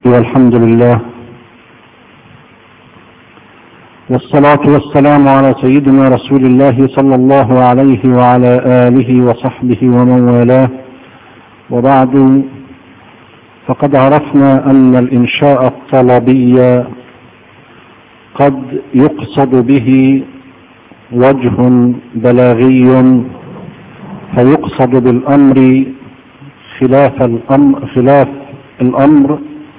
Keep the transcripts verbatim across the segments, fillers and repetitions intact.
والحمد لله والصلاة والسلام على سيدنا رسول الله صلى الله عليه وعلى آله وصحبه ومن والاه، وبعد، فقد عرفنا أن الإنشاء الطلبي قد يقصد به وجه بلاغي، فيقصد بالأمر خلاف الأمر, خلاف الأمر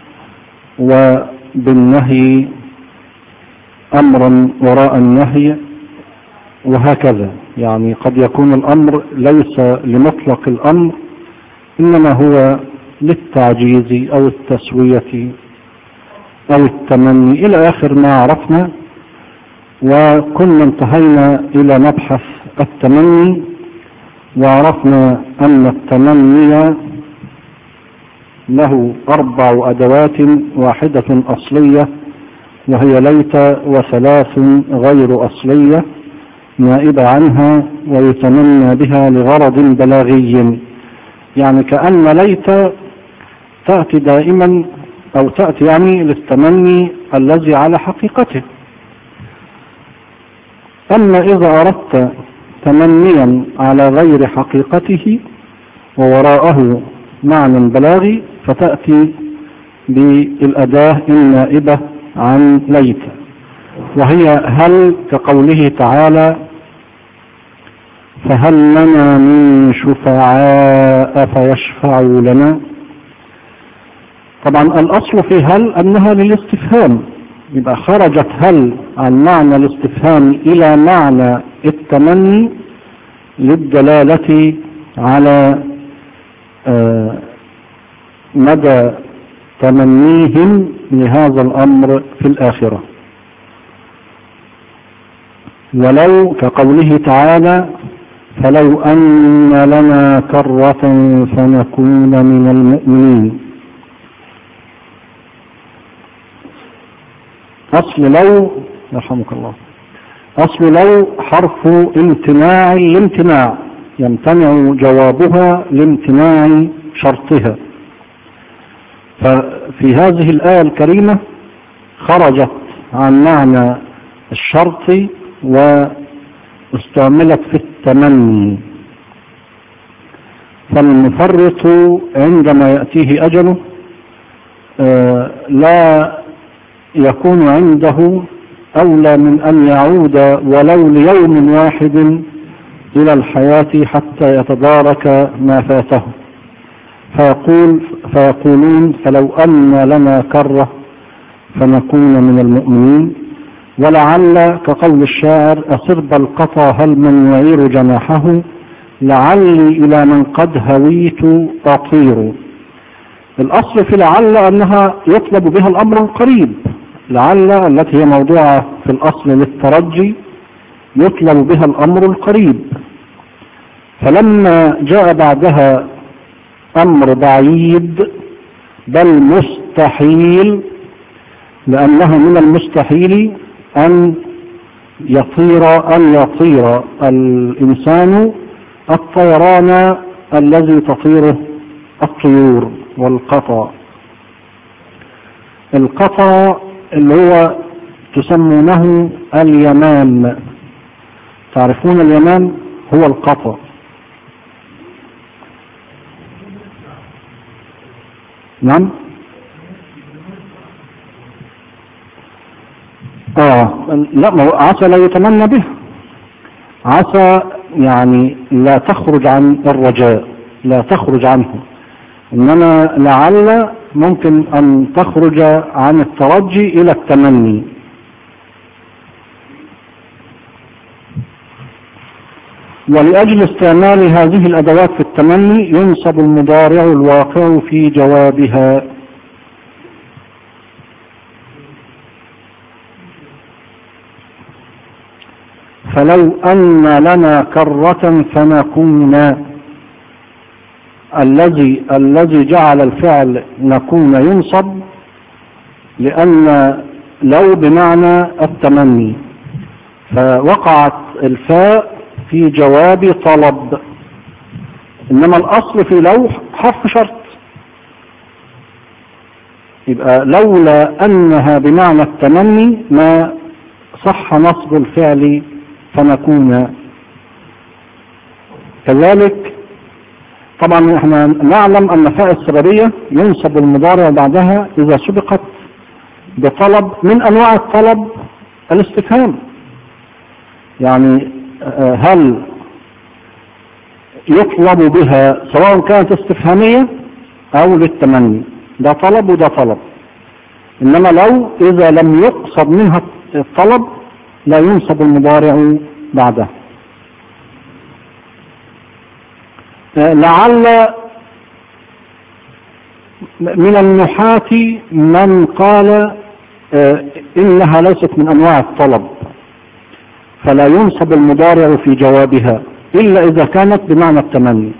وبالنهي أمرا وراء النهي، وهكذا. يعني قد يكون الأمر ليس لمطلق الأمر، إنما هو للتعجيز أو التسوية أو التمني إلى آخر ما عرفنا. وكنا انتهينا إلى مبحث التمني، وعرفنا أن التمني له أربع أدوات: واحدة أصلية وهي ليت، وثلاث غير أصلية نائبة عنها ويتمنى بها لغرض بلاغي. يعني كأن ليت تأتي دائما أو تأتي يعني للتمني الذي على حقيقته. أما إذا أردت تمنيا على غير حقيقته ووراءه معنى بلاغي فتأتي بالأداة النائبة عن ليت، وهي هل، كقوله تعالى: فهل لنا من شفعاء فيشفعوا لنا. طبعا الأصل في هل أنها للاستفهام، يبقى خرجت هل عن معنى الاستفهام إلى معنى التمني للدلالة على آه مدى تمنيهم لهذا الأمر في الآخرة. ولو، كقوله تعالى: فلو أن لنا كرة فنكون من المؤمنين. أصل لو، يرحمك الله، أصل لو حرف امتناع الامتناع، يمتنع جوابها لامتناع شرطها. ففي هذه الآية الكريمة خرجت عن معنى الشرط واستعملت في التمني. فالمفرط عندما يأتيه أجله لا يكون عنده أولى من أن يعود ولو ليوم واحد إلى الحياة حتى يتدارك ما فاته، فيقول فيقولون: فلو أن لنا كرة فنكون من المؤمنين. ولعل، كقول الشاعر: أسرب القطى هل من يعير جناحه، لعلي إلى من قد هويت أطير. الأصل في لعل أنها يطلب بها الأمر القريب، لعل التي هي موضوعة في الأصل للترجي يطلب بها الأمر القريب. فلما جاء بعدها أمر بعيد بل مستحيل، لأنه من المستحيل أن يطير أن يطير الإنسان الطيران الذي تطيره الطيور. والقطا، القطا اللي هو تسمونه اليمام، تعرفون اليمام هو القطا. نعم. اه لا، ما هو عسى لا يتمنى به. عسى يعني لا تخرج عن الرجاء، لا تخرج عنه، انما لعل ممكن ان تخرج عن الترجي الى التمني. ولأجل استعمال هذه الأدوات في التمني ينصب المضارع الواقع في جوابها. فلو أن لنا كرة فنكون، الذي الذي جعل الفعل نكون ينصب لأن لو بمعنى التمني، فوقعت الفاء في جواب طلب، إنما الأصل في لو حرف شرط. يبقى لولا أنها بمعنى التمني ما صح نصب الفعل فنكون. كذلك طبعا احنا نعلم أن فاء السببية ينصب المضارع بعدها إذا سبقت بطلب من أنواع الطلب الاستفهام. يعني هل يطلب بها سواء كانت استفهامية أو للتمني، ده طلب وده طلب. إنما لو إذا لم يقصد منها الطلب لا ينصب المضارع بعده. لعل من النحاة من قال إنها ليست من أنواع الطلب فلا ينصب المضارع في جوابها إلا إذا كانت بمعنى التمني.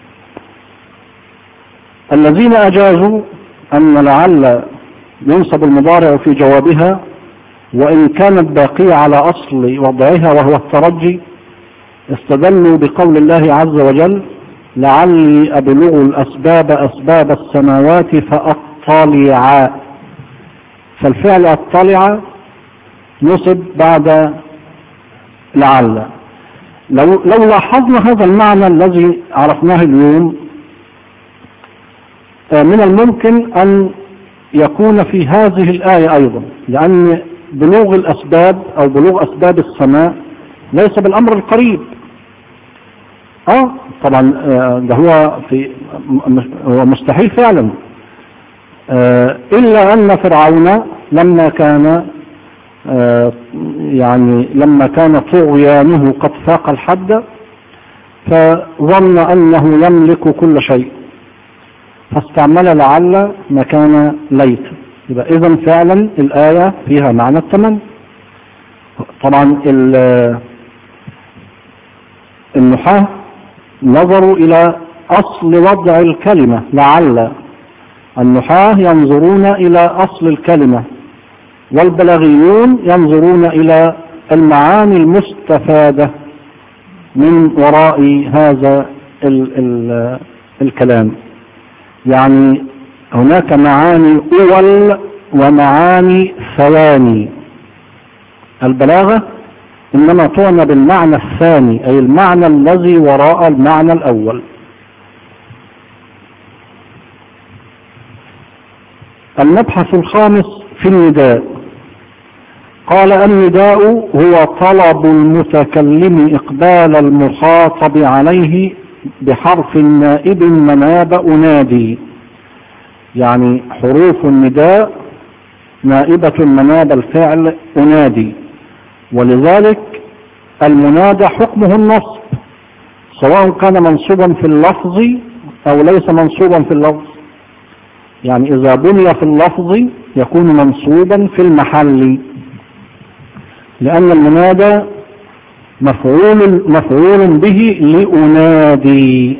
الذين أجازوا أن لعل ينصب المضارع في جوابها وإن كانت باقية على أصل وضعها وهو الترجي استدلوا بقول الله عز وجل لعلي أبلغ الأسباب أسباب السماوات فأطلع، فالفعل أطلع نصب بعد لعل. لو, لو لاحظنا هذا المعنى الذي عرفناه اليوم من الممكن أن يكون في هذه الآية أيضا، لأن بلوغ الأسباب أو بلوغ أسباب السماء ليس بالأمر القريب. اه طبعا ده هو في هو مستحيل فعلا، آه إلا أن فرعون لما كان آه يعني لما كان طغيانه قد فاق الحد فظن أنه يملك كل شيء فاستعمل لعل مكان ليت. يبقى إذن فعلا الآية فيها معنى التمني. طبعا النحاة نظروا إلى أصل وضع الكلمة لعل، النحاة ينظرون إلى أصل الكلمة والبلاغيون ينظرون إلى المعاني المستفادة من وراء هذا ال ال الكلام. يعني هناك معاني أول ومعاني ثواني. البلاغة إنما تعنى بالمعنى الثاني أي المعنى الذي وراء المعنى الأول. المبحث الخامس في النداء. قال النداء هو طلب المتكلم إقبال المخاطب عليه بحرف نائب مناب أنادي. يعني حروف النداء نائبة مناب الفعل أنادي، ولذلك المنادى حكمه النصب سواء كان منصوبا في اللفظ أو ليس منصوبا في اللفظ. يعني إذا بني في اللفظ يكون منصوبا في المحل، لأن المنادى مفعول مفعول به لأنادي.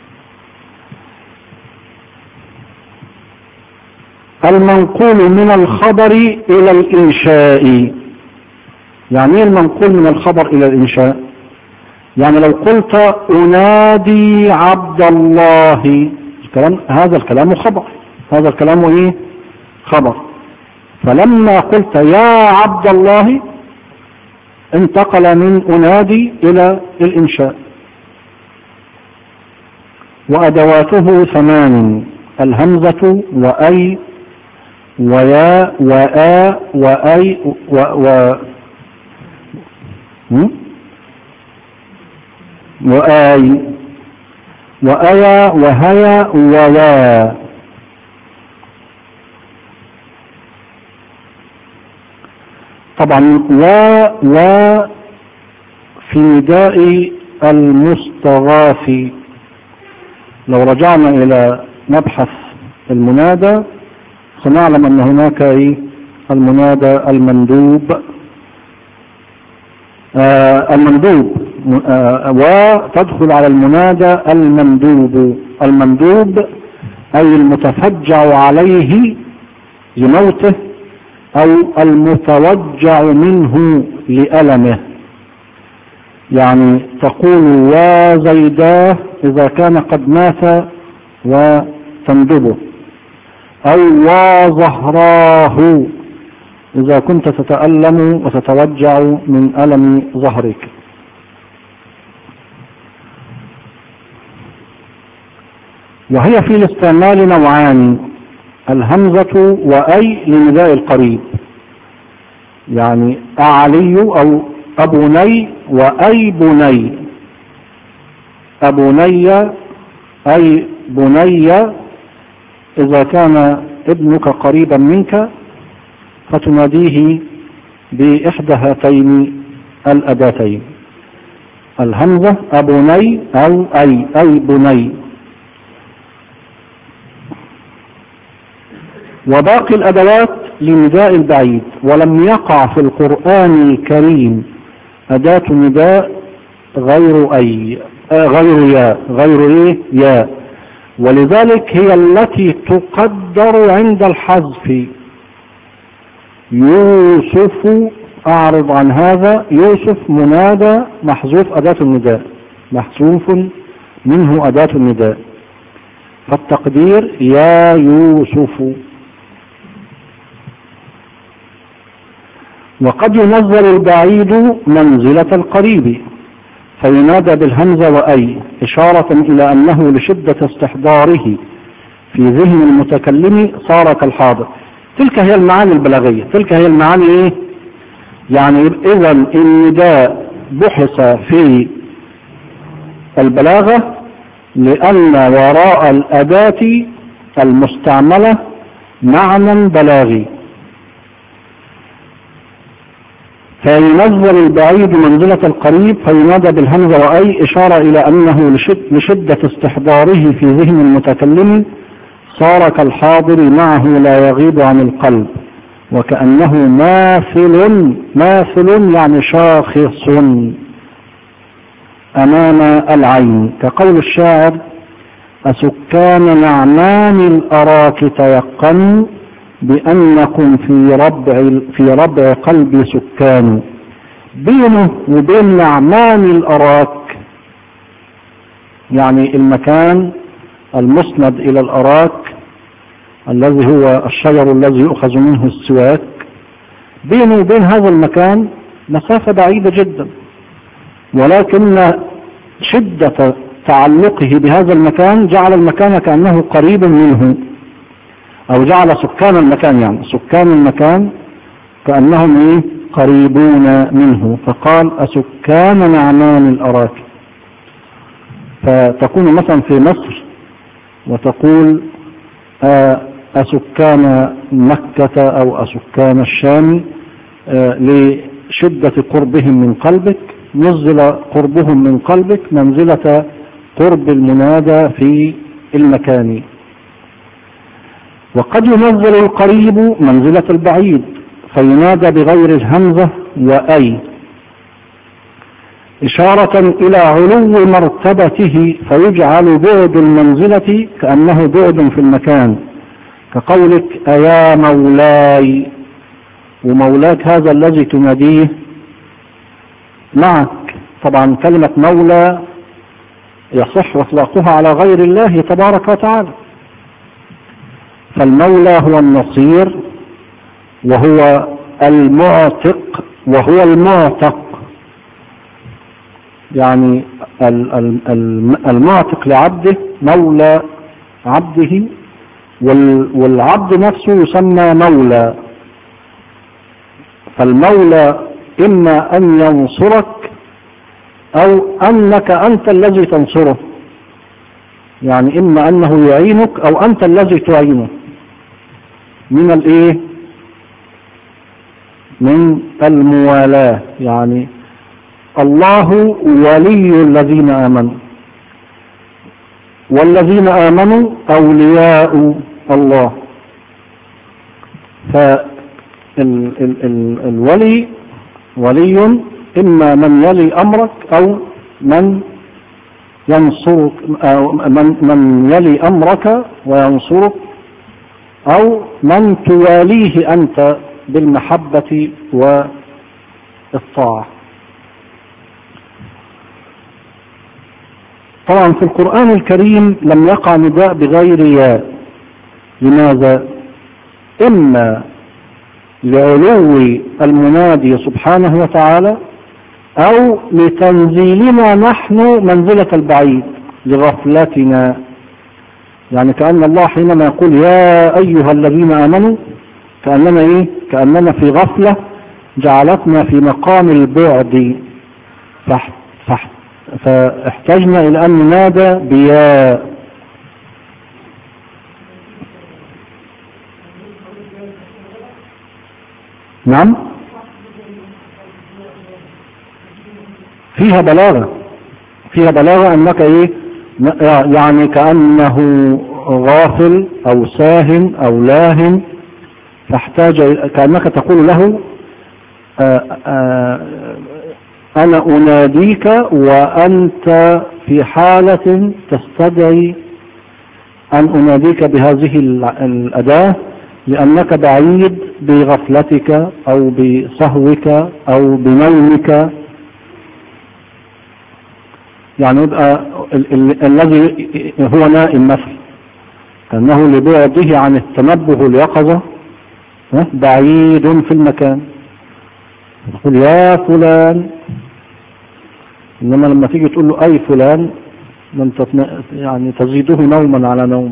المنقول من الخبر إلى الإنشاء. يعني ايه المنقول من الخبر إلى الإنشاء؟ يعني لو قلت أنادي عبد الله، الكلام هذا الكلام خبر، هذا الكلام ايه؟ خبر. فلما قلت يا عبد الله انتقل من أنادي إلى الإنشاء. وأدواته ثمان: الهمزة وأي ويا وآ وأي و, و وآي وأيا وهيا ويا. طبعا و و في نداء المستغاث. لو رجعنا إلى مبحث المنادى سنعلم أن هناك ايه؟ المنادى المندوب. آه المندوب آه وتدخل على المنادى المندوب. المندوب أي المتفجع عليه لموته أو المتوجع منه لألمه. يعني تقول يا زيداه إذا كان قد مات وتندبه، أو وظهراه إذا كنت تتألم وتتوجع من ألم ظهرك. وهي في الاستعمال نوعان: الهمزة وأي لنداء القريب، يعني أعلي أو أبني وأي بني. أبني أي بني إذا كان ابنك قريبا منك فتناديه بإحدى هاتين الأداتين، الهمزة أبني أو أي أي بني. وباقي الأدوات لنداء البعيد، ولم يقع في القرآن الكريم أداة نداء غير أي آه غير يا غير إيه يا، ولذلك هي التي تقدر عند الحذف. يوسف، أعرض عن هذا، يوسف منادى محذوف أداة النداء، محذوف منه أداة النداء، فالتقدير يا يوسف. وقد ينزل البعيد منزلة القريب فينادى بالهمزة وأي، إشارة إلى أنه لشدة استحضاره في ذهن المتكلم صار كالحاضر. تلك هي المعاني البلاغية، تلك هي المعاني إيه؟ يعني إذا النداء بحث في البلاغة لأن وراء الأداة المستعملة معنى بلاغي. فينزل البعيد منزلة القريب فينادى بالهمزة وأي، إشارة إلى أنه لشدة استحضاره في ذهن المتكلم صار كالحاضر معه لا يغيب عن القلب، وكأنه ماثل، ماثل يعني شاخص أمام العين، كقول الشاعر: أسكان نعمان الأراك تيقنوا بأنكم في ربع في ربع قلبي سكان. بينه وبين نعمان الأراك يعني المكان المسند إلى الأراك الذي هو الشجر الذي يؤخذ منه السواك، بينه وبين هذا المكان مسافة بعيدة جدا، ولكن شدة تعلقه بهذا المكان جعل المكان كأنه قريب منه، أو جعل سكان المكان يعني سكان المكان كأنهم إيه؟ قريبون منه، فقال أسكان نعمان الأراك. فتكون مثلا في مصر وتقول أسكان مكة أو أسكان الشام لشدة قربهم من قلبك، نزل قربهم من قلبك منزلة قرب المنادى في المكان. وقد ينزل القريب منزلة البعيد فينادى بغير الهمزة وأي، إشارة إلى علو مرتبته فيجعل بعد المنزلة كأنه بعد في المكان، كقولك أيا مولاي، ومولاك هذا الذي تناديه معك. طبعا كلمة مولى يصح إطلاقها على غير الله تبارك وتعالى، فالمولى هو النصير وهو المعتق وهو المعتق، يعني المعتق لعبده مولى عبده، والعبد نفسه يسمى مولى. فالمولى إما أن ينصرك أو أنك أنت الذي تنصره، يعني إما أنه يعينك أو أنت الذي تعينه من الإيه؟ من الموالاة. يعني الله ولي الذين آمنوا، والذين آمنوا أولياء الله. فالولي ولي إما من يلي أمرك أو من ينصرك، أو من, من يلي أمرك وينصرك، أو من تواليه أنت بالمحبة والطاعة. طبعا في القرآن الكريم لم يقع نداء بغير ياء. لماذا؟ إما لعلو المنادي سبحانه وتعالى أو لتنزيلنا نحن منزلة البعيد لغفلتنا. يعني كأن الله حينما يقول يا أيها الذين آمنوا كأننا إيه؟ كأننا في غفلة جعلتنا في مقام البعد، فاحتجنا إلى أن ننادى بيا. نعم، فيها بلاغة، فيها بلاغة أنك إيه؟ يعني كأنه غافل أو ساهن أو لاهن، فاحتاج كأنك تقول له آآ آآ أنا أناديك وأنت في حالة تستدعي أن أناديك بهذه الأداة، لأنك بعيد بغفلتك أو بسهوك أو بنومك. يعني يبقى الذي هو نائم مثلا أنه لبعده عن التنبه اليقظة بعيد في المكان، تقول يا فلان، إنما لما تيجي تقول له أي فلان من يعني تزيده نوما على نوم.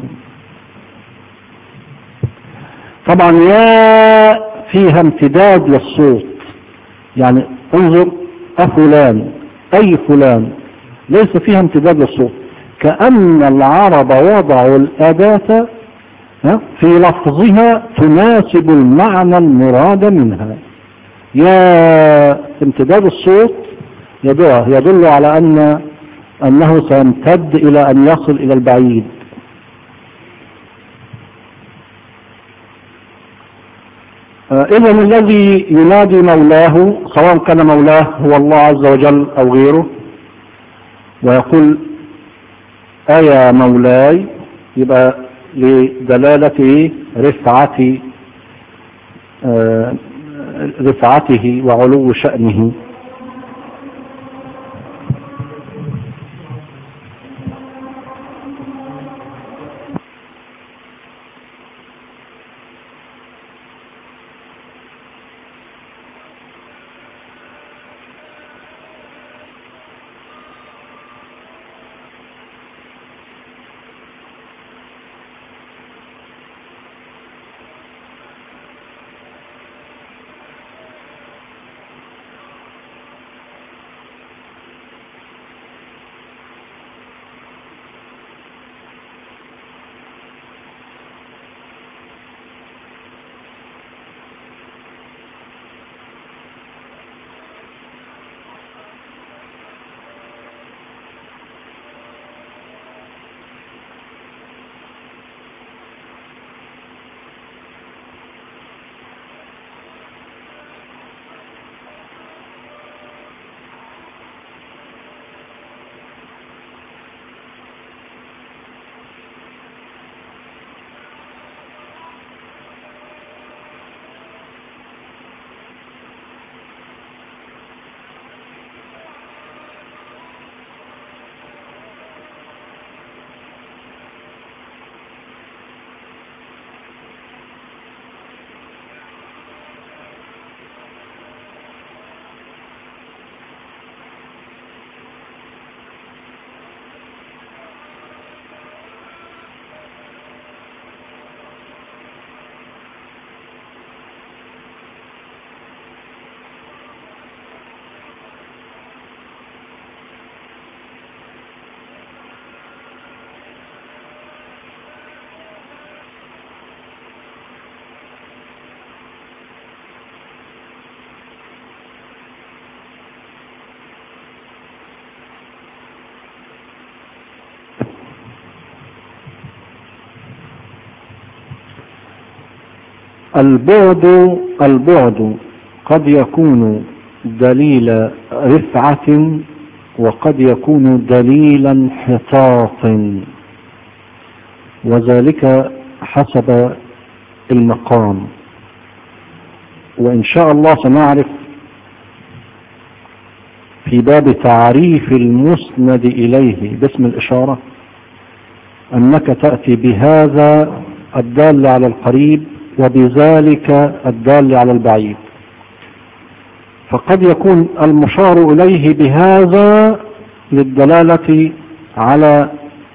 طبعا يا فيها امتداد للصوت، يعني انظر أفلان أي فلان، ليس فيها امتداد للصوت، كأن العرب وضعوا الأداة في لفظها تناسب المعنى المراد منها. يا امتداد الصوت يدل, يدل على أن أنه سيمتد إلى أن يصل إلى البعيد. إذا الذي ينادي مولاه سواء كان مولاه هو الله عز وجل أو غيره ويقول أيا مولاي، يبقى لدلالة رفعة رفعته وعلو شأنه. البعد البعد قد يكون دليل رفعة وقد يكون دليل انحطاط، وذلك حسب المقام. وإن شاء الله سنعرف في باب تعريف المسند إليه باسم الإشارة أنك تأتي بهذا الدال على القريب وبذلك الدال على البعيد. فقد يكون المشار إليه بهذا للدلالة على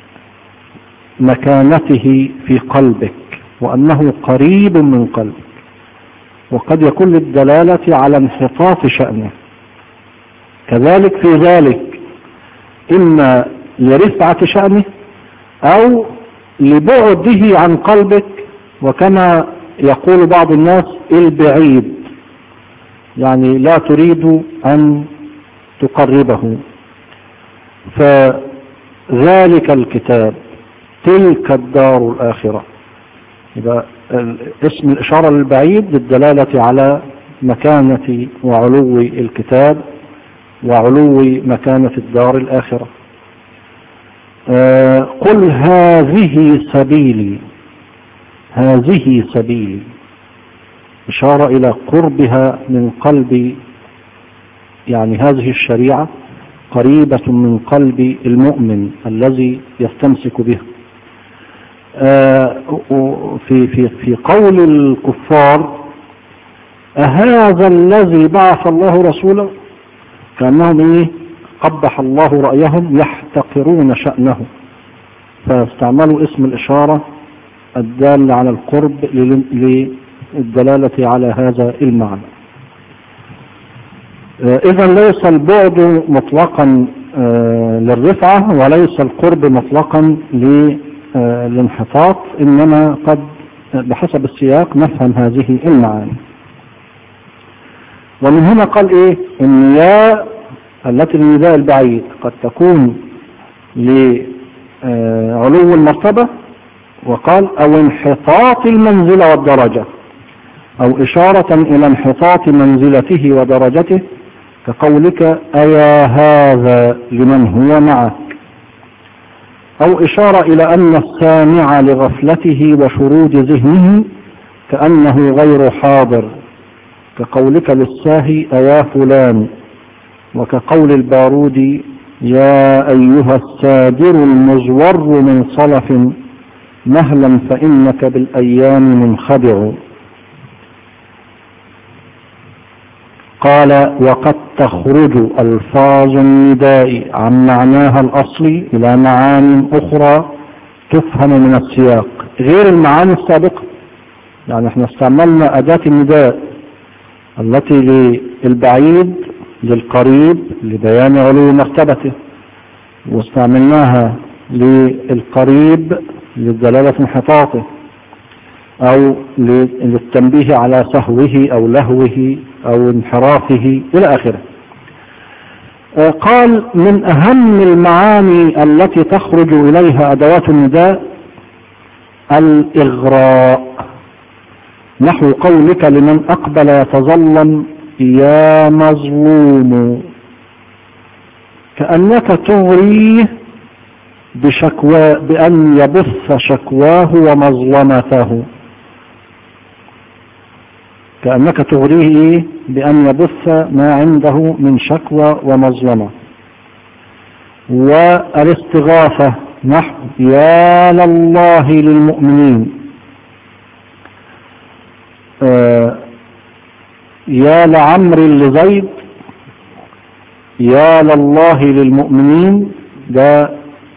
مكانته في قلبك وأنه قريب من قلبك، وقد يكون للدلالة على انحطاط شأنه. كذلك في ذلك إما لرفعة شأنه أو لبعده عن قلبك، وكما يقول بعض الناس البعيد، يعني لا تريد أن تقربه. فذلك الكتاب تلك الدار الآخرة، يبقى اسم الإشارة للبعيد للدلالة على مكانة وعلو الكتاب وعلو مكانة الدار الآخرة. آه قل هذه سبيلي، هذه سبيلي إشارة إلى قربها من قلب، يعني هذه الشريعة قريبة من قلب المؤمن الذي يستمسك بها. آه في في في قول الكفار أهذا الذي بعث الله رسوله، كأنهم إيه قبح الله رأيهم يحتقرون شأنه، فاستعملوا اسم الإشارة الدال على القرب للدلالة على هذا المعنى. إذا ليس البعد مطلقا للرفعة وليس القرب مطلقا للانحطاط، إنما قد بحسب السياق نفهم هذه المعاني. ومن هنا قال إيه إن يا التي للنداء البعيد قد تكون لعلو المرتبة، وقال أو انحطاط المنزلة والدرجة، أو إشارة إلى انحطاط منزلته ودرجته، كقولك أيا هذا لمن هو معك، أو إشارة إلى أن السامع لغفلته وشرود ذهنه كأنه غير حاضر، كقولك للساهي أيا فلان، وكقول البارودي يا أيها السادر المزور من صلف مهلا فإنك بالأيام منخدع. قال وقد تخرج ألفاظ النداء عن معناها الأصلي إلى معان أخرى تفهم من السياق غير المعاني السابقة. يعني احنا استعملنا أداة النداء التي للبعيد للقريب لبيان علو مرتبته، واستعملناها للقريب للدلالة انحطاطه، أو للتنبيه على سهوه أو لهوه أو انحرافه إلى آخره. قال من أهم المعاني التي تخرج إليها أدوات النداء الإغراء، نحو قولك لمن أقبل يتظلم يا مظلوم، كأنك تغريه بشكوى بأن يبث شكواه ومظلمته، كأنك تغريه بأن يبث ما عنده من شكوى ومظلمة. والاستغاثة نحو يا لله للمؤمنين، آه يا لعمر لزيد يا لله للمؤمنين، ده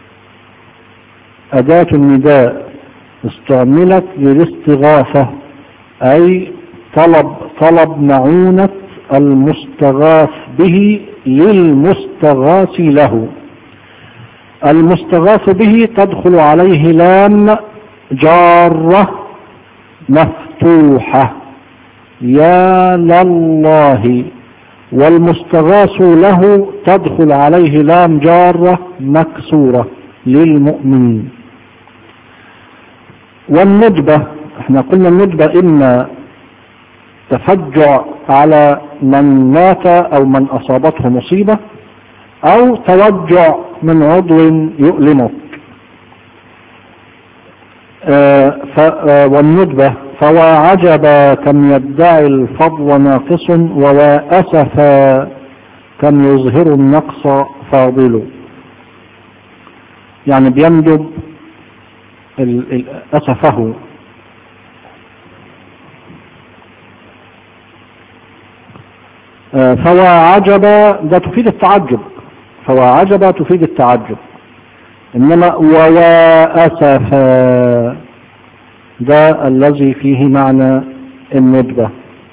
أداة النداء استعملت للاستغاثة، أي طلب طلب معونة المستغاث به للمستغاث له. المستغاث به تدخل عليه لام جارة مفتوحة يا لله، والمستغاث له تدخل عليه لام جارة مكسورة للمؤمنين. والندبة احنا قلنا الندبة إما تفجع على من مات أو من أصابته مصيبة، أو توجع من عضو يؤلمك. آه والندبة فوا عجبا كم يدعي الفضل ناقص، ووا أسفا كم يظهر النقص فاضل. يعني بيندب أسفه فوعجب ده تفيد التعجب، فوعجب تفيد التعجب. إنما وواسفا ده الذي فيه معنى الندبة.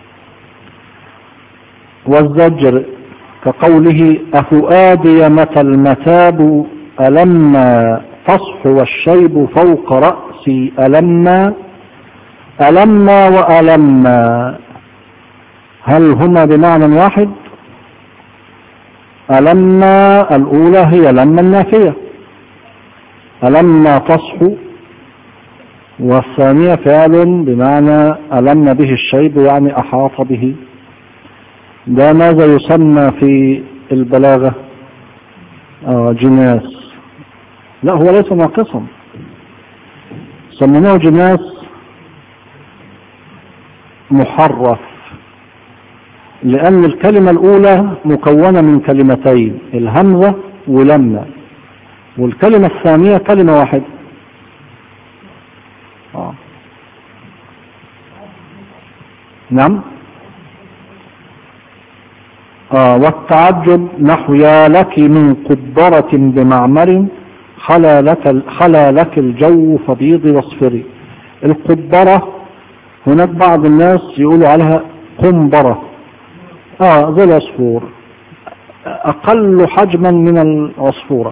والزجر كقوله أفؤادي متى المتاب ألما تصحو الشيب فوق رأسي ألما ألما وألما هل هما بمعنى واحد؟ ألما الأولى هي لما النافية ألما تصحو، والثانية فعل بمعنى ألم به الشيب يعني أحاط به. ده ماذا يسمى في البلاغة؟ آه جناس. لا هو ليس ناقصا، سموه جناس محرف، لأن الكلمة الأولى مكونة من كلمتين الهمزة ولما، والكلمة الثانية كلمة واحدة. آه. نعم. آه والتعجب نحو يا لك من قدرة بمعمر خلا لك, خلا لك الجو فبيض واصفري. القدرة هناك بعض الناس يقولوا عليها قنبرة، اه زي العصفور، اقل حجما من العصفورة.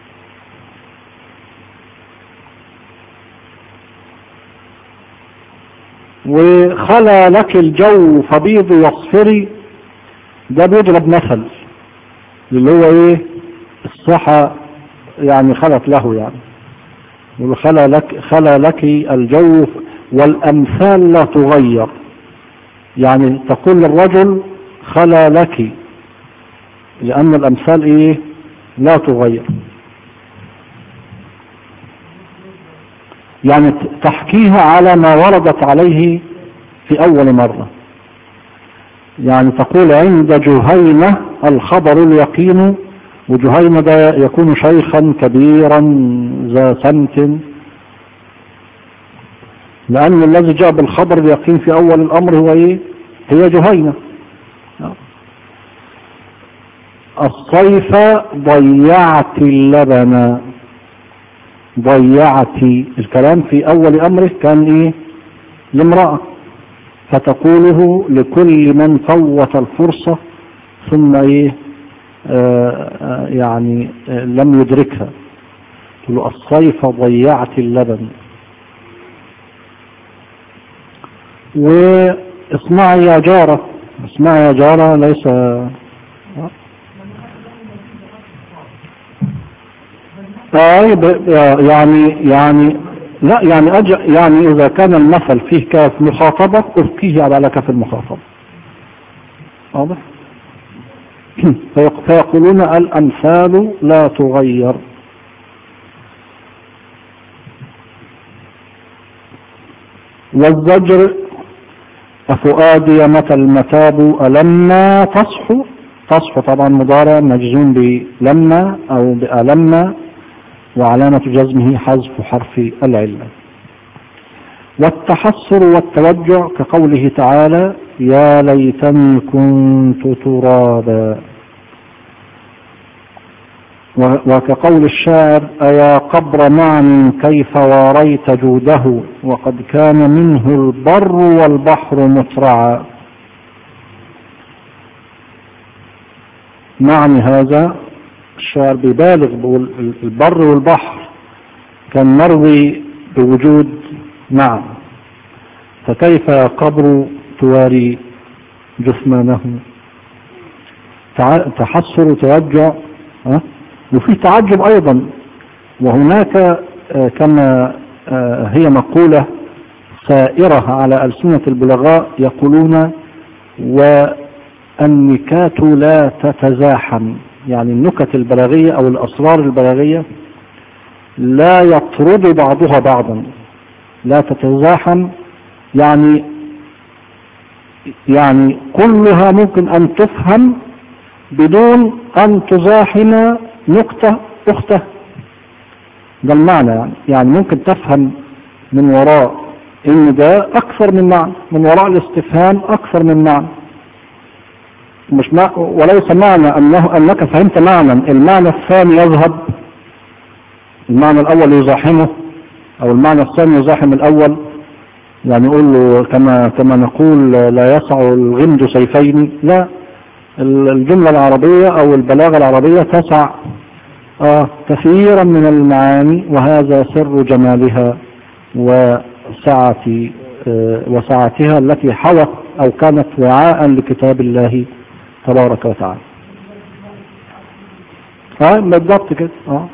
وخلا لك الجو فبيض واصفري ده بيضرب مثل اللي هو ايه الصحة، يعني خلت له، يعني خلا لك خلا لك الجو، والامثال لا تغير، يعني تقول للرجل خلا لك لان الامثال ايه لا تغير، يعني تحكيها على ما وردت عليه في اول مرة. يعني تقول عند جهينة الخبر اليقين، وجهينة ده يكون شيخا كبيرا ذا سمت، لأن الذي جاء بالخبر اليقين في أول الأمر هو إيه؟ هي جهينة. الصيف ضيعت اللبن، ضيعت الكلام في أول أمره كان إيه؟ لامرأة، فتقوله لكل من فوت الفرصة ثم إيه آآ آآ يعني آآ لم يدركها، تقول الصيف ضيعت اللبن. واصنعي يا جارة، اسمعي يا جارة ليس يعني يعني لا يعني أج... يعني إذا كان المثل فيه كاف مخاطبة أبقيه على كاف المخاطبة، واضح؟ فيقولون الأمثال لا تغير. والزجر أفؤادي متى المتاب ألما تصحو، تصحو طبعا مضارع مجزوم بلما أو بألما، وعلامة جزمه حذف حرف العلة. والتحسر والتوجع كقوله تعالى يا ليتني كنت ترابا، وكقول الشاعر أيا قبر معنى كيف واريت جوده وقد كان منه البر والبحر مترعا. معنى هذا الشاعر بيبالغ بيقول البر والبحر كان مروي بوجود معنى، فكيف يا قبر تواري جثمانه. تحسر وتوجع، وفي تعجب أيضا. وهناك كما هي مقولة سائرة على ألسنة البلغاء يقولون والنكات لا تتزاحم، يعني النكت البلاغية أو الأسرار البلاغية لا يطرد بعضها بعضا، لا تتزاحم، يعني يعني كلها ممكن أن تفهم بدون أن تزاحم نقطة أخته. ده المعنى، يعني يعني ممكن تفهم من وراء إن ده أكثر من معنى، من وراء الاستفهام أكثر من معنى، مش ما وليس معنى أنه أنك فهمت معنى المعنى الثاني يذهب، المعنى الأول يزاحمه أو المعنى الثاني يزاحم الأول. يعني يقول له كما كما نقول لا يسع الغمد سيفين، لا، الجملة العربية أو البلاغة العربية تسع آه كثيرا من المعاني، وهذا سر جمالها وسعة آه وسعتها التي حوت أو كانت وعاء لكتاب الله تبارك وتعالى. اه بالضبط كده. اه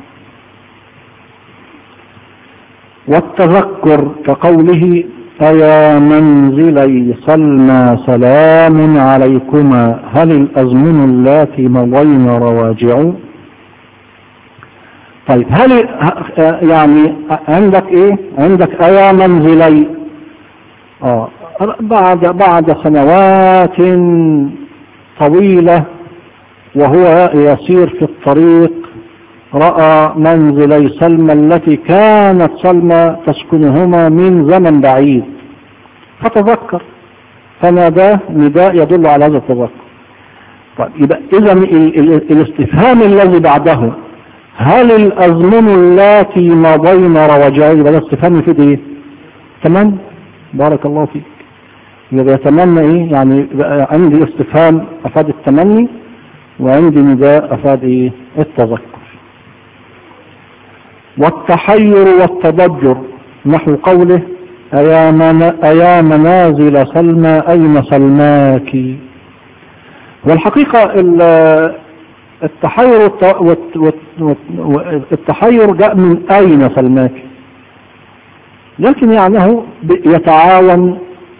والتذكر كقوله أيا منزلي سلمى سلام عليكما هل الأزمن اللاتي مضين رواجع. طيب هل يعني عندك ايه؟ عندك أيا منزلي آه بعد بعد سنوات طويلة وهو يسير في الطريق رأى منزلي سلمى التي كانت سلمى تسكنهما من زمن بعيد فتذكر فناداه نداء يدل على هذا التذكر. طيب يبقى إذا الاستفهام الذي بعده هل الأزمن اللاتي مضين رواجع، يبقى الاستفهام يفيد ايه؟ تمنى. بارك الله فيك. يبقى يتمنى ايه؟ يعني عندي استفهام افاد التمني وعندي نداء افاد ايه؟ التذكر. والتحير والتضجر نحو قوله أيا, من أيا منازل سلمى أين سلماك. والحقيقة التحير التحير جاء من أين سلماك، لكن يعني يتعاون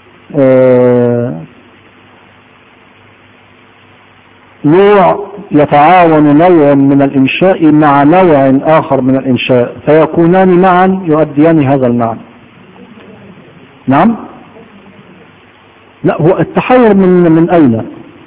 نوع يتعاون نوع من الإنشاء مع نوع آخر من الإنشاء فيكونان معا يؤديان هذا المعنى. نعم. لا، هو التحير من من أين؟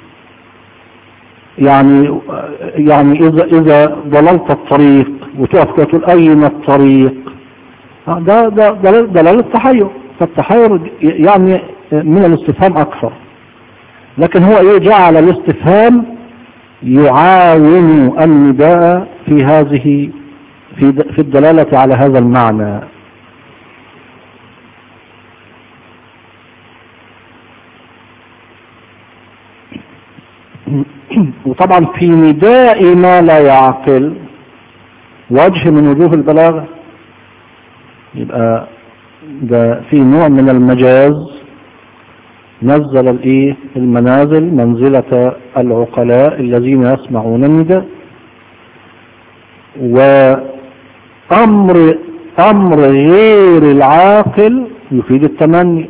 يعني يعني إذا إذا ضللت الطريق وتقف تقول أين الطريق، ده ده دلالة التحير. فالتحير يعني من الاستفهام أكثر، لكن هو إيه؟ جعل الاستفهام يعاون النداء في هذه في في الدلالة على هذا المعنى. وطبعا في نداء ما لا يعقل وجه من وجوه البلاغة، يبقى ده في نوع من المجاز. نزل الايه المنازل منزلة العقلاء الذين يسمعون النداء. وامر امر غير العاقل يفيد التمني.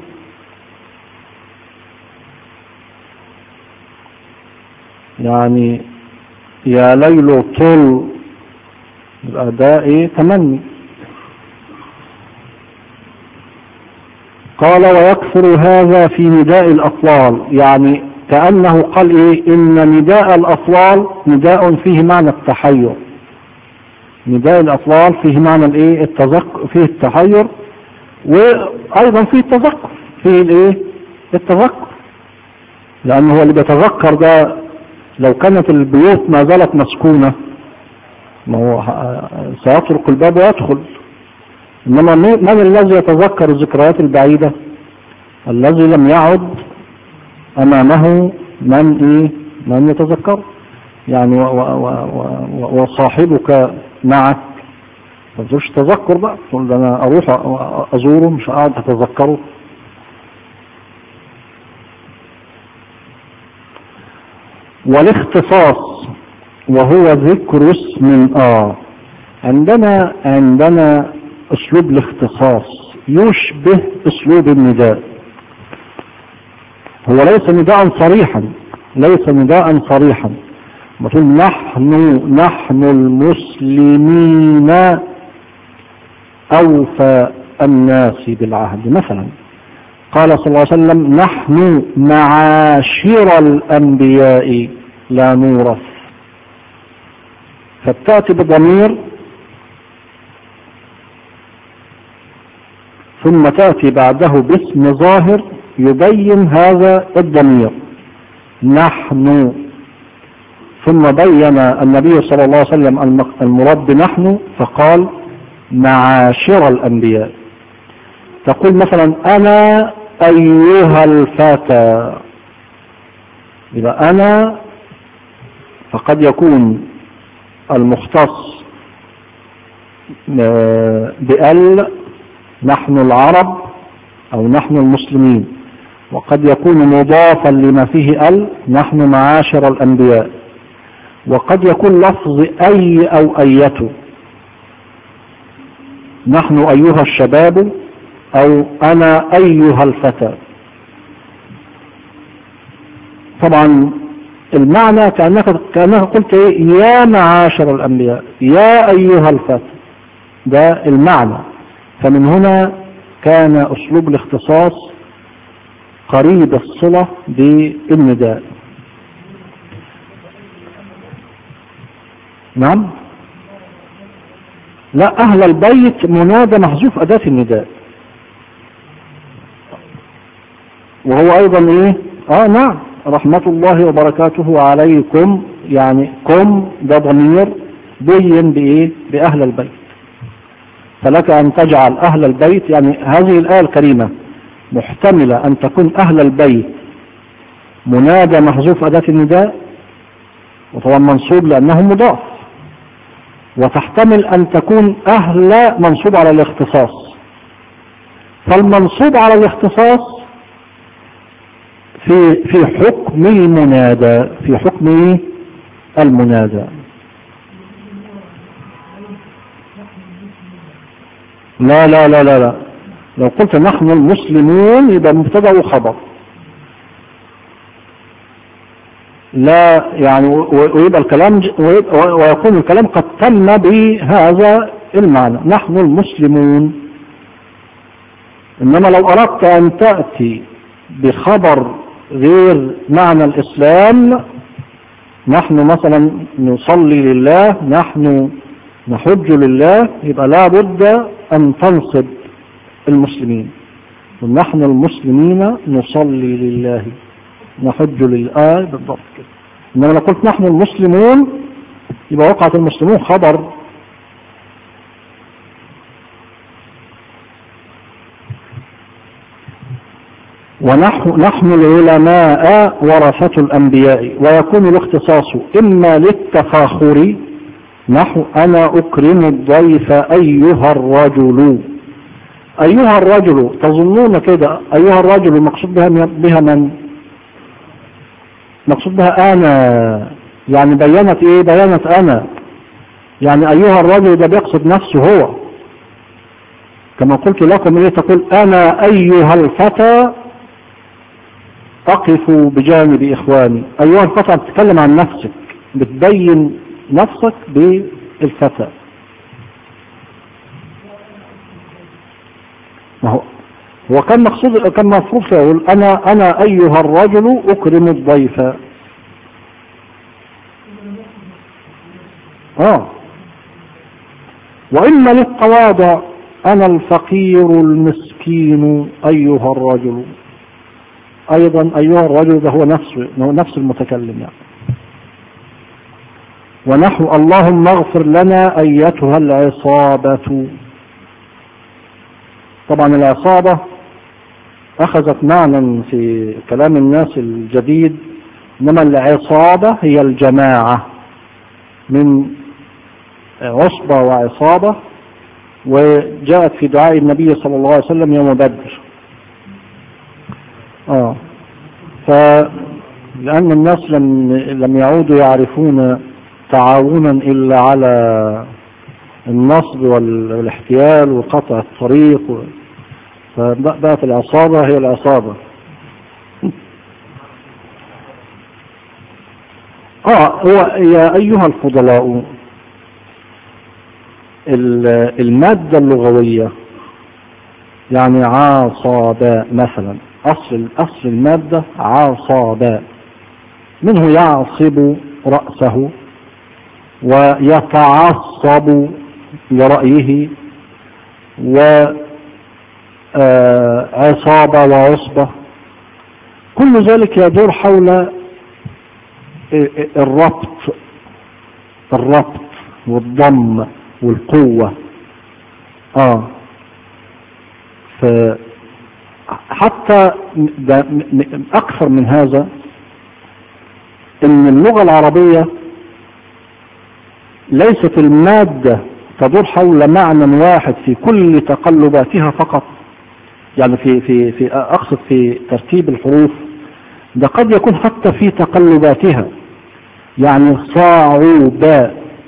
يعني يا ليل طل، يبقى ده ايه؟ تمني. قال ويكثر هذا في نداء الأطلال، يعني كأنه قال ايه؟ ان نداء الأطلال نداء فيه معنى التحير. نداء الأطلال فيه معنى الايه؟ التذكر، فيه التحير وايضا فيه التذكر، فيه الايه؟ التذكر. لانه هو اللي بيتذكر ده لو كانت البيوت ما زالت مسكونة ما هو سيطرق الباب ويدخل. إنما من الذي يتذكر الذكريات البعيدة؟ الذي لم يعد أمامه من إيه؟ من يتذكر. يعني وصاحبك معك ما تقولش تذكر بقى، تقول أنا أروح أزوره مش قاعد أتذكره. والاختصاص وهو ذكر اسم آه عندنا عندنا اسلوب الاختصاص يشبه اسلوب النداء. هو ليس نداء صريحا، ليس نداء صريحا. مثل نحن نحن المسلمين أوفى الناس بالعهد مثلا. قال صلى الله عليه وسلم نحن معاشر الأنبياء لا نورث. فبتأتي بضمير ثم تأتي بعده باسم ظاهر يبين هذا الضمير. نحن ثم بين النبي صلى الله عليه وسلم المراد نحن فقال معاشر الأنبياء. تقول مثلا أنا أيها الفتى، يبقى أنا فقد يكون المختص بأل نحن العرب أو نحن المسلمين، وقد يكون مضافا لما فيه أل نحن معاشر الأنبياء، وقد يكون لفظ أي أو أيته نحن أيها الشباب أو أنا أيها الفتى. طبعا المعنى كأنك, كأنك قلت إيه؟ يا معاشر الأنبياء، يا أيها الفتى، ده المعنى. فمن هنا كان أسلوب الاختصاص قريب الصلة بالنداء. نعم، لا، أهل البيت منادى محذوف أداة النداء، وهو أيضا إيه؟ آه نعم، رحمة الله وبركاته عليكم، يعني كم ده ضمير بين بإيه؟ بأهل البيت. فلك أن تجعل أهل البيت، يعني هذه الآية الكريمة محتملة أن تكون أهل البيت منادى محذوف أداة النداء، وطبعا منصوب لأنه مضاف، وتحتمل أن تكون أهل منصوب على الاختصاص. فالمنصوب على الاختصاص في في حكم المنادى، في حكم المنادى. لا لا لا لا لا لو قلت نحن المسلمون يبقى مبتدأ وخبر، لا يعني ويبقى الكلام ويكون الكلام قد تم بهذا المعنى نحن المسلمون. إنما لو أردت أن تأتي بخبر غير معنى الإسلام، نحن مثلا نصلي لله، نحن نحج لله، يبقى لا بد أن تنصب المسلمين، ونحن المسلمين نصلي لله نحج لله بالضبط كده. إنما لو قلت نحن المسلمون يبقى وقعت المسلمون خبر. ونحن نحن العلماء ورثة الأنبياء، ويكون الاختصاص إما للتفاخر نحو أنا أكرم الضيف أيها الرجل. أيها الرجل تظنون كده أيها الرجل مقصود بها بها من؟ مقصود بها أنا، يعني بينت إيه؟ بينت أنا، يعني أيها الرجل ده بيقصد نفسه هو، كما قلت لكم إيه؟ تقول أنا أيها الفتى أقف بجانب إخواني. أيها الفتى بتتكلم عن نفسك، بتبين نفسك بالفتى. ما هو هو كان مقصود، كان مفروض يقول أنا أنا أيها الرجل أكرم الضيف. آه وإما للتواضع أنا الفقير المسكين أيها الرجل. أيضا أيها الرجل ده هو نفسه، هو نفس المتكلم يعني. ونحو اللهم اغفر لنا أيتها العصابة. طبعا العصابة أخذت معنى في كلام الناس الجديد، إنما العصابة هي الجماعة من عصبة وعصابة، وجاءت في دعاء النبي صلى الله عليه وسلم يوم بدر. آه فلأن الناس لم لم يعودوا يعرفون تعاونا إلا على النصب والاحتيال وقطع الطريق، فبقت العصابة هي العصابة. آه هو يا أيها الفضلاء، المادة اللغوية يعني عاصاباء مثلا، أصل أصل المادة عاصاباء، منه يعصب رأسه ويتعصب لرأيه، وعصابة وعصبة، كل ذلك يدور حول الربط الربط والضم والقوة. اه فحتى اكثر من هذا ان اللغة العربية ليست المادة تدور حول معنى واحد في كل تقلباتها فقط، يعني في في في اقصد في ترتيب الحروف، ده قد يكون حتى في تقلباتها، يعني صعوبة،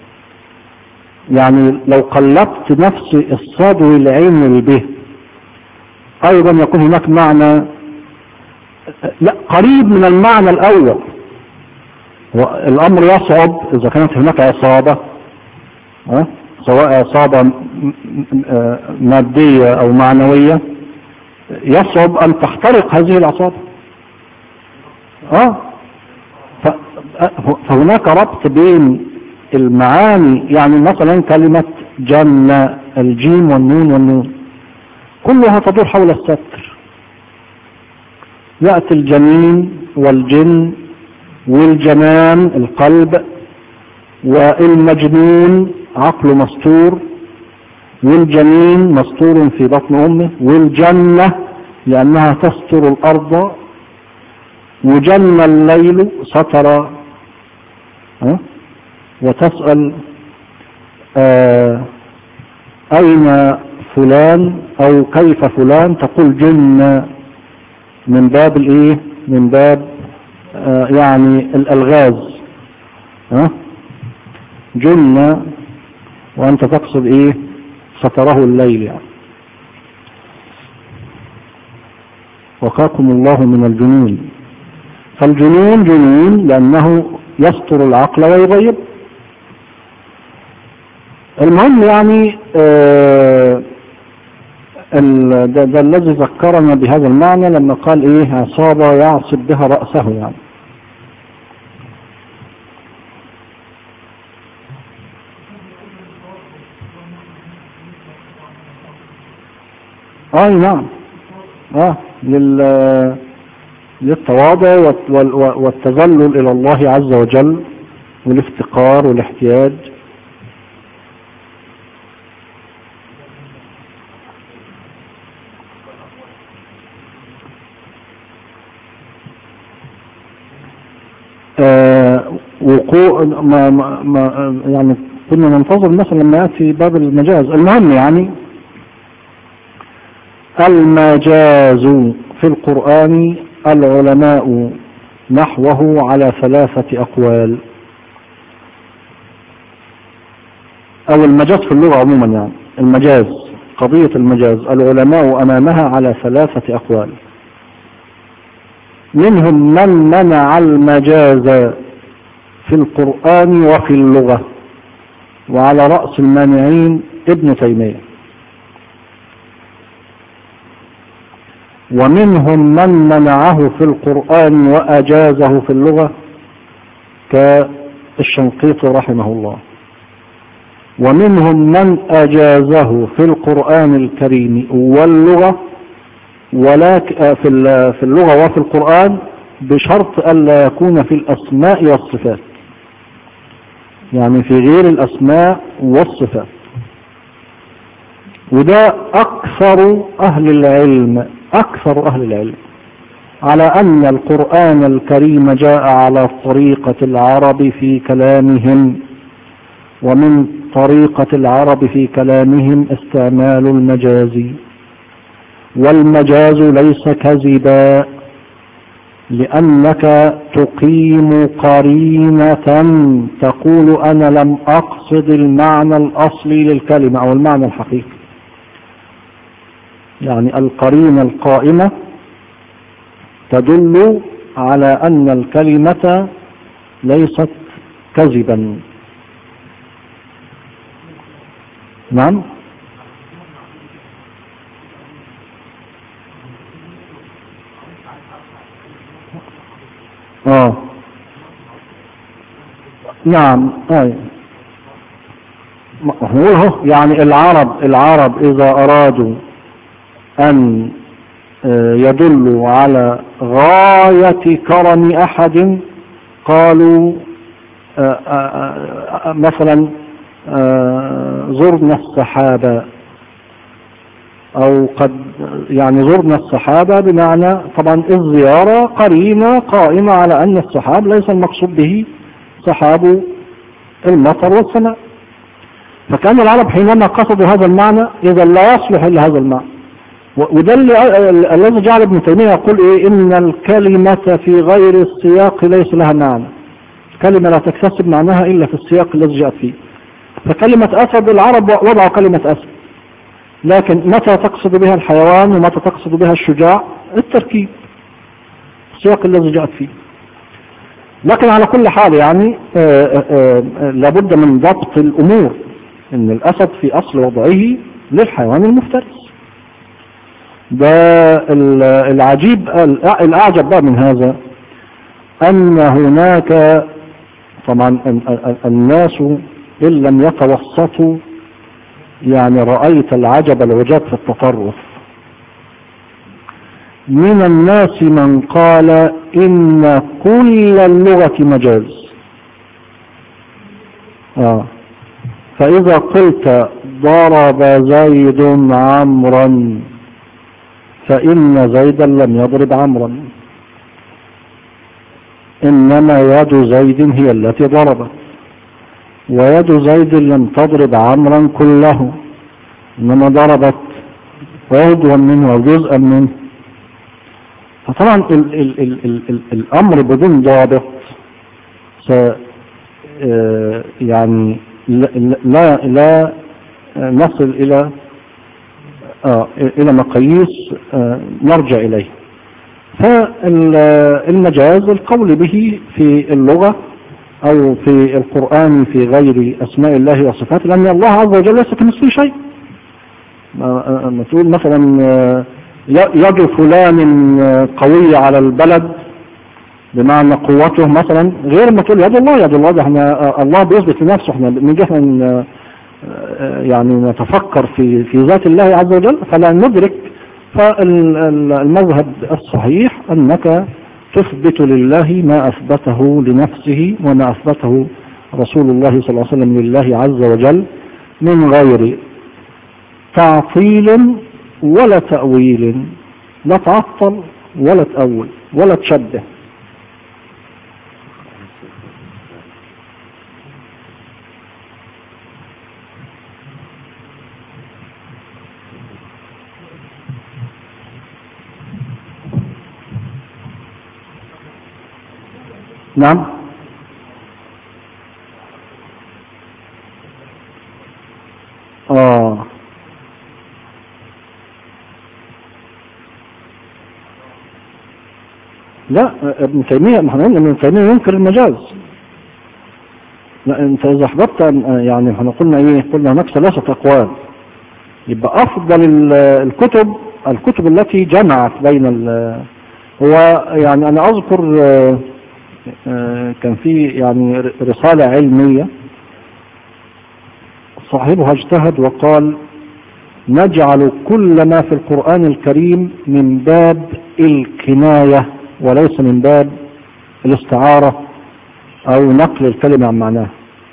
يعني لو قلبت نفس الصاد والعين والبه ايضا يكون هناك معنى لا قريب من المعنى الاول. الامر يصعب اذا كانت هناك عصابة، أه؟ سواء عصابة مادية او معنوية، يصعب ان تخترق هذه العصابة. اه فهناك ربط بين المعاني، يعني مثلا كلمة جنة، الجيم والنون والنون كلها تدور حول الستر. يأتي الجنين والجن والجنان القلب، والمجنون عقله مستور، والجنين مستور في بطن أمه، والجنة لأنها تستر الأرض، وجن الليل ستر. أه؟ وتسأل آه أين فلان أو كيف فلان، تقول جن، من باب الإيه، من باب آه يعني الألغاز. أه؟ جن وأنت تقصد إيه، ستره الليل يعني. وقاكم الله من الجنون. فالجنون جنون لأنه يستر العقل ويغيب. المهم يعني آه ده, ده الذي ذكرنا بهذا المعنى لما قال ايه عصابة يعصب بها رأسه يعني. اي نعم. اه لل للتواضع والتذلل الى الله عز وجل والافتقار والاحتياج. آه وقوع ما ما يعني كنا ننتظر مثلا لما يأتي باب المجاز. المهم يعني المجاز في القرآن العلماء نحوه على ثلاثة أقوال، أو المجاز في اللغة عموما يعني المجاز، قضية المجاز العلماء أمامها على ثلاثة أقوال. منهم من منع المجاز في القرآن وفي اللغة، وعلى رأس المانعين ابن تيمية. ومنهم من منعه في القرآن وأجازه في اللغة كالشنقيطي رحمه الله. ومنهم من أجازه في القرآن الكريم واللغة، ولكن في اللغة وفي القرآن بشرط ألا يكون في الأسماء والصفات، يعني في غير الأسماء والصفات. وده أكثر أهل العلم أكثر أهل العلم على أن القرآن الكريم جاء على طريقة العرب في كلامهم، ومن طريقة العرب في كلامهم استعمال المجاز، والمجاز ليس كذبا، لأنك تقيم قرينة تقول أنا لم أقصد المعنى الأصلي للكلمة أو المعنى الحقيقي. يعني القرينة القائمة تدل على أن الكلمة ليست كذبا. نعم. اه نعم. اي هو يعني العرب العرب إذا أرادوا أن يدلوا على غاية كرم أحد قالوا آآ آآ مثلا زرنا السحابة، أو قد يعني زرنا السحابة بمعنى طبعا الزيارة قرينة قائمة على أن السحاب ليس المقصود به سحاب المطر والسماء. فكان العرب حينما قصدوا هذا المعنى إذا لا يصلح إلا هذا المعنى. وده الذي جعل ابن تيمية يقول إيه؟ إن الكلمة في غير السياق ليس لها معنى، كلمة لا تكتسب معناها إلا في السياق الذي جاءت فيه. فكلمة أسد العرب وضعوا كلمة أسد، لكن متى تقصد بها الحيوان ومتى تقصد بها الشجاع؟ التركيب، السياق الذي جاءت فيه. لكن على كل حال يعني آآ آآ لابد من ضبط الأمور، إن الأسد في أصل وضعه للحيوان المفترس. ده العجيب الأعجب بقى من هذا أن هناك طبعا الناس إن لم يتوسطوا يعني رأيت العجب العجاب في التطرف. من الناس من قال إن كل اللغة مجاز. آه. فإذا قلت ضرب زيد عمرا فإن زيدا لم يضرب عمرا، إنما يد زيد هي التي ضربت، ويد زيد لم تضرب عمرا كله، إنما ضربت عضوا منه وجزءا منه. فطبعا ال ال ال ال ال الأمر بدون ضابط يعني لا لا نصل إلى آه إلى مقاييس آه نرجع إليه. فالمجاز القول به في اللغة أو في القرآن في غير أسماء الله وصفاته، لأن الله عز وجل ليس كمثله شيء. ما تقول مثلا يد فلان قوية على البلد بمعنى قوته مثلا، غير ما تقول يد الله. يد الله ده احنا الله بيثبت لنفسه، احنا بنيجي احنا يعني نتفكر في في ذات الله عز وجل فلا ندرك. فالمذهب الصحيح أنك تثبت لله ما أثبته لنفسه وما أثبته رسول الله صلى الله عليه وسلم لله عز وجل من غير تعطيل ولا تأويل، لا تعطل ولا تأول ولا تشبه. نعم. آه لا، ابن تيمية ما احنا قلنا ابن تيمية ينكر المجاز. لا انت اذا احببت يعني احنا قلنا ايه؟ قلنا هناك ثلاثة اقوال. يبقى افضل الكتب الكتب التي جمعت بين ال هو يعني انا اذكر كان في يعني رسالة علمية صاحبها اجتهد وقال نجعل كل ما في القرآن الكريم من باب الكناية وليس من باب الاستعارة او نقل الكلمة عن معناها.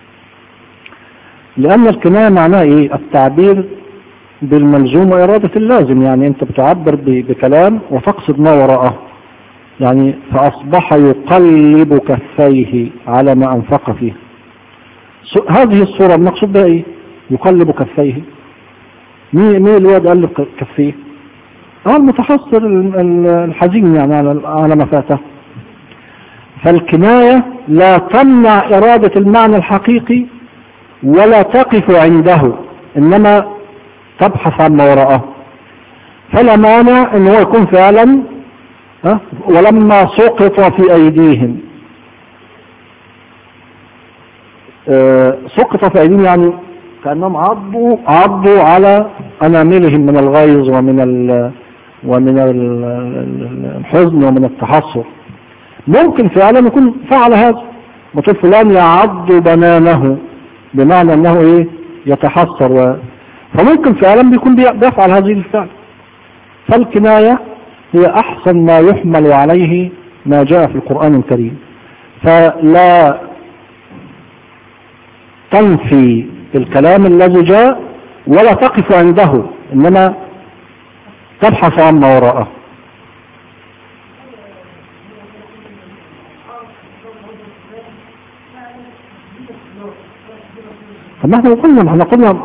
لان الكناية معناها ايه؟ التعبير بالملزوم وارادة اللازم، يعني انت بتعبر بكلام وتقصد ما وراءه. يعني فاصبح يقلب كفيه على ما انفق فيه. هذه الصورة المقصود بها ايه؟ يقلب كفيه. مين مين الواد قلب كفيه؟ اه المتحسر الحزين يعني على ما فاته. فالكناية لا تمنع إرادة المعنى الحقيقي ولا تقف عنده، إنما تبحث عن ما وراءه. فلا مانع إن هو يكون فعلا ها ولما سقط في أيديهم. آه سقط في أيديهم يعني كأنهم عضوا عضوا على أناملهم من الغيظ ومن ال ومن الحزن ومن التحسر. ممكن فعلا يكون فعل هذا، مثل فلان يعض بنانه بمعنى انه ايه؟ يتحسر و... فممكن فعلا بيكون بيفعل هذه الفعل. فالكناية هي احسن ما يحمل عليه ما جاء في القرآن الكريم. فلا تنفي الكلام الذي جاء ولا تقف عنده، إنما تبحث عما وراءه. فما احنا قلنا احنا قلنا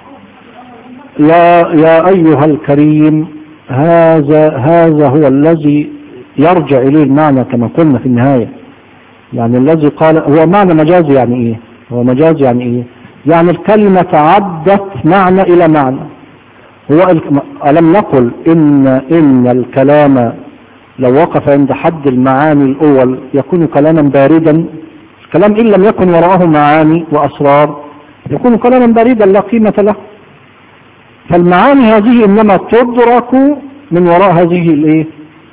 يا يا أيها الكريم، هذا هذا هو الذي يرجع إليه المعنى كما قلنا في النهاية. يعني الذي قال هو معنى مجازي. يعني إيه هو مجازي؟ يعني إيه؟ يعني الكلمة تعدت معنى إلى معنى. هو ألم نقل إن إن الكلام لو وقف عند حد المعاني الأول يكون كلاما باردا. الكلام إن لم يكن وراءه معاني وأسرار يكون كلاما باردا لا قيمة له. فالمعاني هذه إنما تدرك من وراء هذه الإيه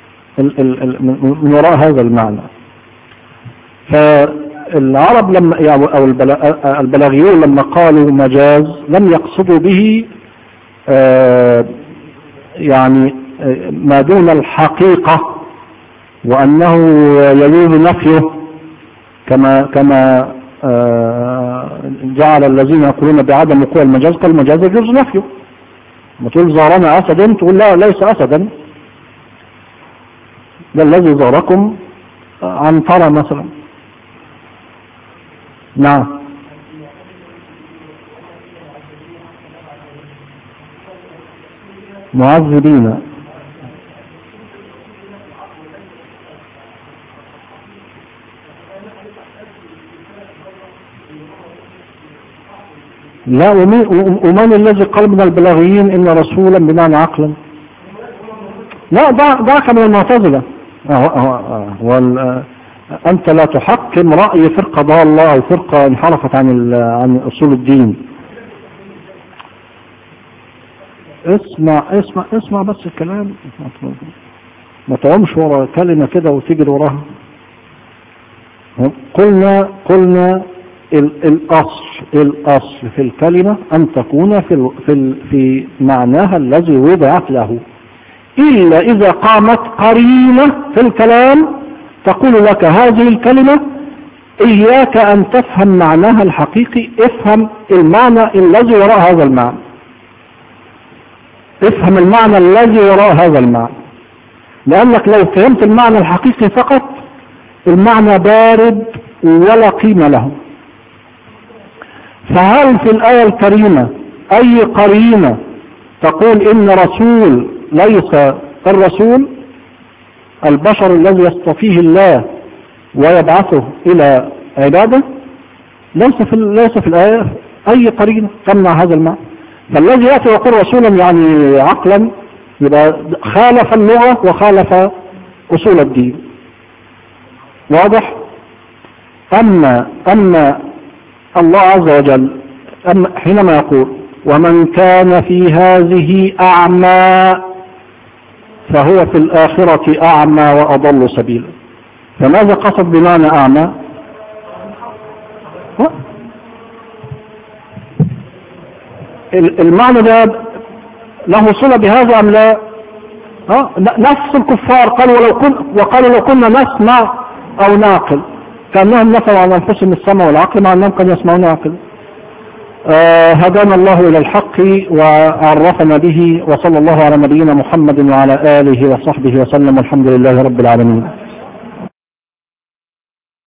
من وراء هذا المعنى. فالعرب لما أو البلاغيون لما قالوا مجاز لم يقصدوا به آه يعني ما دون الحقيقة، وأنه يجوز نفيه كما كما آه جعل الذين يقولون بعدم وقوع المجاز قال المجاز يجوز نفيه. ما تقول زارنا أسد تقول لا ليس أسدا، ده الذي زاركم عنترة مثلا. نعم. معذبين. لا، ومن الذي قال من البلاغيين إن رسولا بمعنى عقلا؟ لا، ذاك من المعتزلة. أنت لا تحكم رأي فرقة ضالة أو فرقة انحرفت عن عن أصول الدين. اسمع اسمع اسمع بس الكلام، ما تعمش ورا كلمة كده وتجري وراها. قلنا قلنا الأصل الأصل في الكلمة أن تكون في في في معناها الذي وضعت له، إلا إذا قامت قرينة في الكلام تقول لك هذه الكلمة إياك أن تفهم معناها الحقيقي، افهم المعنى الذي وراء هذا المعنى، افهم المعنى الذي وراء هذا المعنى، لأنك لو فهمت المعنى الحقيقي فقط المعنى بارد ولا قيمة له. فهل في الآية الكريمة أي قرينة تقول إن رسول ليس الرسول البشر الذي يصطفيه الله ويبعثه إلى عباده؟ ليس في ليس في الآية أي قرينة تمنع هذا المعنى. فالذي يأتي ويقول رسولا يعني عقلا يبقى خالف اللغة وخالف أصول الدين. واضح؟ أما أما الله عز وجل أما حينما يقول ومن كان في هذه أعمى فهو في الآخرة أعمى وأضل سبيلا، فماذا قصد بمعنى أعمى؟ المعنى ده له صلة بهذا أم لا؟ نفس الكفار قالوا ولو كن وقالوا لو كنا نسمع أو نعقل، كأنهم نفوا على أنفسهم السمع والعقل مع أنهم كانوا يسمعون ويعقلون. آه هدانا الله إلى الحق وعرفنا به، وصلى الله على نبينا محمد وعلى آله وصحبه وسلم، والحمد لله رب العالمين.